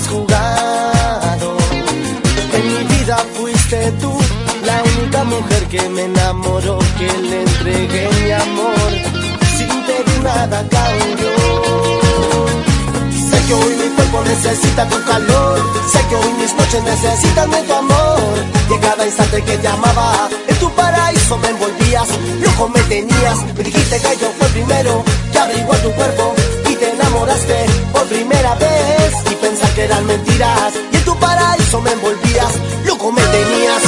jugado. En mi vida fuiste tú, la única mujer que me enamoró, que le entregué mi amor, sin pedir nada a cambio. Sé que hoy mi cuerpo necesita tu calor, sé que hoy mis noches necesitan de tu amor. Y en cada instante que te amaba, en tu paraíso me envolvías, loco me tenías. Me dijiste que yo fui primero, que abrigó tu cuerpo, y te enamoraste por primera vez. Y pensar que eran mentiras, y en tu paraíso me envolvías, loco me tenías.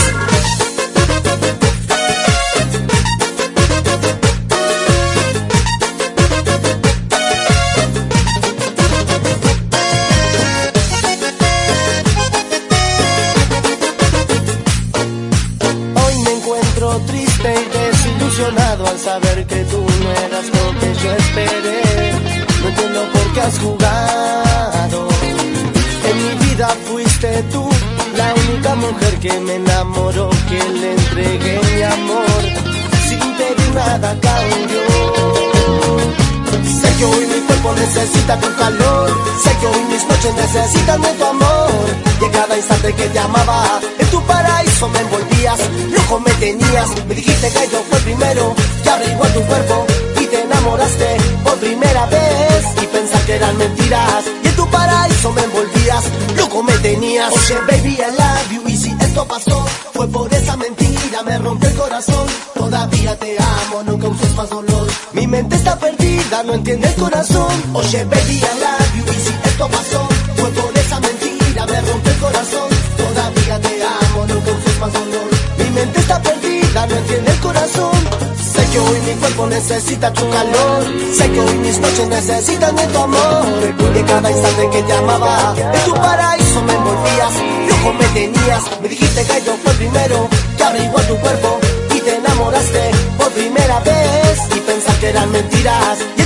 Triste y desilusionado al saber que tú no eras lo que yo esperé. No entiendo por qué has jugado. En mi vida fuiste tú, la única mujer que me enamoró, que le entregué mi amor, sin pedir nada a cambio. Sé que hoy mi cuerpo necesita tu calor, sé que hoy mis noches necesitan de tu amor. Y en cada instante que te amaba, en tu paraíso me envolvías, loco me tenías. Me dijiste que yo fui primero, que abrigó tu cuerpo, y te enamoraste por primera vez. Y pensar que eran mentiras, y en tu paraíso me envolvías, loco me tenías. Oye baby I love you, y si esto pasó, fue por esa mentira, me rompió el corazón. Todavía te amo, no causes más dolor, mi mente está perdida, no entiende el corazón. Oye baby I love you, y si esto pasó, fue por esa mentira, me rompió el corazón. Todavía te amo, no causes más dolor, mi mente está perdida, no entiende el corazón. Sé que hoy mi cuerpo necesita tu calor, sé que hoy mis noches necesitan de tu amor. Y en cada instante que te amaba, en tu paraíso me envolvías, loco me tenías. Me dijiste que yo fui primero, que abrigó tu cuerpo, y te enamoraste por primera vez. Y pensar que eran mentiras,